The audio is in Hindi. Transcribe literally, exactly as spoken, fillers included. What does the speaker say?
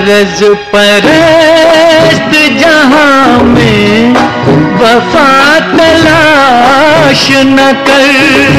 गरज परस्त जहां में वफा तलाश न कर।